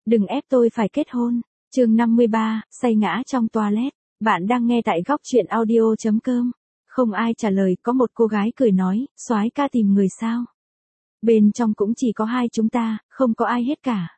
Đừng ép tôi phải kết hôn. Chương 53, say ngã trong toilet. Bạn đang nghe tại góc truyện audio.com. Không ai trả lời, có một cô gái cười nói, soái ca tìm người sao? Bên trong cũng chỉ có hai chúng ta, không có ai hết cả.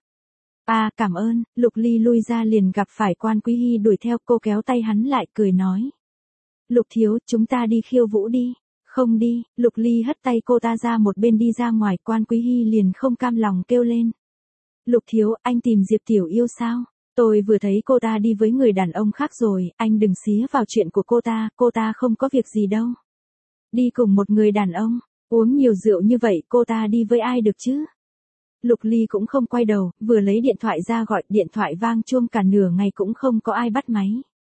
À, cảm ơn. Lục Ly lui ra liền gặp phải Quan Quý Hy đuổi theo, cô kéo tay hắn lại cười nói. Lục thiếu, chúng ta đi khiêu vũ đi. Không đi. Lục Ly hất tay cô ta ra một bên đi ra ngoài. Quan Quý Hy liền không cam lòng kêu lên. Lục thiếu, anh tìm Diệp Tiểu Yêu sao? Tôi vừa thấy cô ta đi với người đàn ông khác rồi, anh đừng xía vào chuyện của cô ta không có việc gì đâu. Đi cùng một người đàn ông, uống nhiều rượu như vậy cô ta đi với ai được chứ? Lục Ly cũng không quay đầu, vừa lấy điện thoại ra gọi, điện thoại vang chuông cả nửa ngày cũng không có ai bắt máy.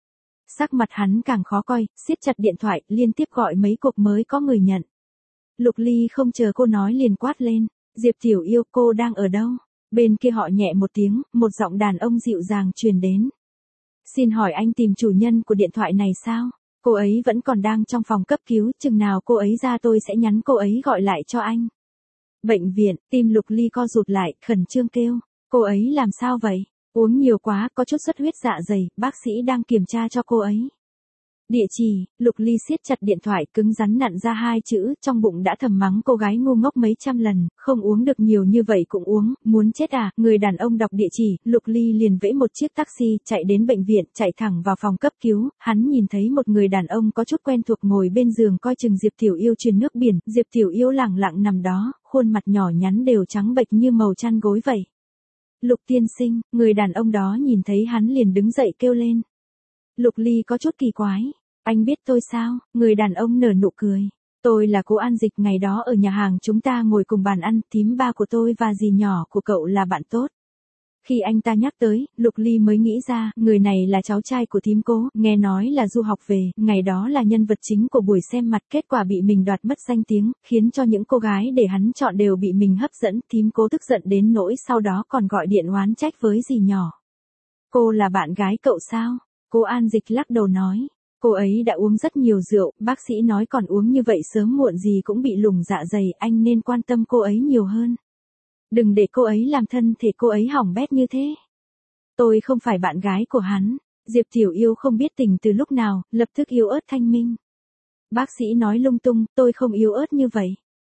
Sắc mặt hắn càng khó coi, siết chặt điện thoại, liên tiếp gọi mấy cuộc mới có người nhận. Lục Ly không chờ cô nói liền quát lên, Diệp Tiểu Yêu, cô đang ở đâu? Bên kia họ nhẹ một tiếng, một giọng đàn ông dịu dàng truyền đến. Xin hỏi anh tìm chủ nhân của điện thoại này sao? Cô ấy vẫn còn đang trong phòng cấp cứu, chừng nào cô ấy ra tôi sẽ nhắn cô ấy gọi lại cho anh. Bệnh viện, tim Lục Ly co rụt lại, khẩn trương kêu. Cô ấy làm sao vậy? Uống nhiều quá, có chút xuất huyết dạ dày, bác sĩ đang kiểm tra cho cô ấy. Địa chỉ, Lục Ly siết chặt điện thoại cứng rắn nặn ra hai chữ, trong bụng đã thầm mắng cô gái ngu ngốc mấy trăm lần, không uống được nhiều như vậy cũng uống, muốn chết à? Người đàn ông đọc địa chỉ, Lục Ly liền vẫy một chiếc taxi, chạy đến bệnh viện, chạy thẳng vào phòng cấp cứu, hắn nhìn thấy một người đàn ông có chút quen thuộc ngồi bên giường coi chừng Diệp Tiểu Yêu truyền nước biển, Diệp Tiểu Yêu lẳng lặng nằm đó, khuôn mặt nhỏ nhắn đều trắng bệch như màu chăn gối vậy. Lục tiên sinh, người đàn ông đó nhìn thấy hắn liền đứng dậy kêu lên. Lục Ly có chút kỳ quái. Anh biết tôi sao? Người đàn ông nở nụ cười. Tôi là cô An Dịch, ngày đó ở nhà hàng chúng ta ngồi cùng bàn ăn, thím ba của tôi và dì nhỏ của cậu là bạn tốt. Khi anh ta nhắc tới, Lục Ly mới nghĩ ra, người này là cháu trai của thím Cố, nghe nói là du học về, ngày đó là nhân vật chính của buổi xem mặt, kết quả bị mình đoạt mất danh tiếng, khiến cho những cô gái để hắn chọn đều bị mình hấp dẫn, thím Cố tức giận đến nỗi sau đó còn gọi điện oán trách với dì nhỏ. Cô là bạn gái cậu sao? Cô An Dịch lắc đầu nói. Cô ấy đã uống rất nhiều rượu, bác sĩ nói còn uống như vậy sớm muộn gì cũng bị lủng dạ dày, anh nên quan tâm cô ấy nhiều hơn. Đừng để cô ấy làm thân thể cô ấy hỏng bét như thế. Tôi không phải bạn gái của hắn. Diệp Tiểu Yêu không biết tình từ lúc nào, lập tức yếu ớt thanh minh. Bác sĩ nói lung tung, tôi không yếu ớt như vậy.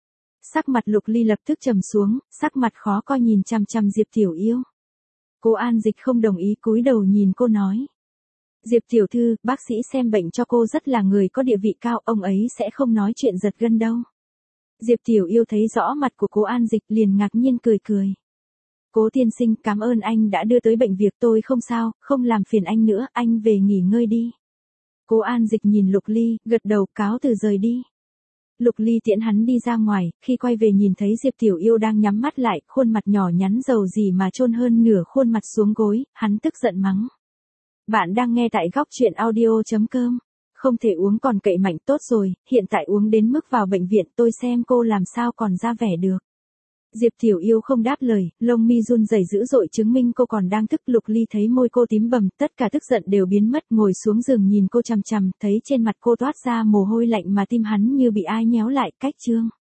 Sắc mặt Lục Ly lập tức trầm xuống, sắc mặt khó coi nhìn chằm chằm Diệp Tiểu Yêu. Cô An Dịch không đồng ý, cúi đầu nhìn cô nói. Diệp tiểu thư, bác sĩ xem bệnh cho cô rất là người có địa vị cao, ông ấy sẽ không nói chuyện giật gân đâu. Diệp Tiểu Yêu thấy rõ mặt của cô An Dịch liền ngạc nhiên cười cười. Cố tiên sinh, cảm ơn anh đã đưa tới bệnh viện, tôi không sao, không làm phiền anh nữa, anh về nghỉ ngơi đi. Cô An Dịch nhìn Lục Ly, gật đầu cáo từ rời đi. Lục Ly tiễn hắn đi ra ngoài, khi quay về nhìn thấy Diệp Tiểu Yêu đang nhắm mắt lại, khuôn mặt nhỏ nhắn dầu gì mà chôn hơn nửa khuôn mặt xuống gối, hắn tức giận mắng. Bạn đang nghe tại góc truyện audio.com. Không thể uống còn cậy mạnh, tốt rồi, hiện tại uống đến mức vào bệnh viện, tôi xem cô làm sao còn ra vẻ được. Diệp Tiểu Yêu không đáp lời, lông mi run rẩy dữ dội chứng minh cô còn đang tức. Lục Ly thấy môi cô tím bầm, tất cả tức giận đều biến mất, ngồi xuống giường nhìn cô chằm chằm, thấy trên mặt cô toát ra mồ hôi lạnh mà tim hắn như bị ai nhéo lại, cách chương.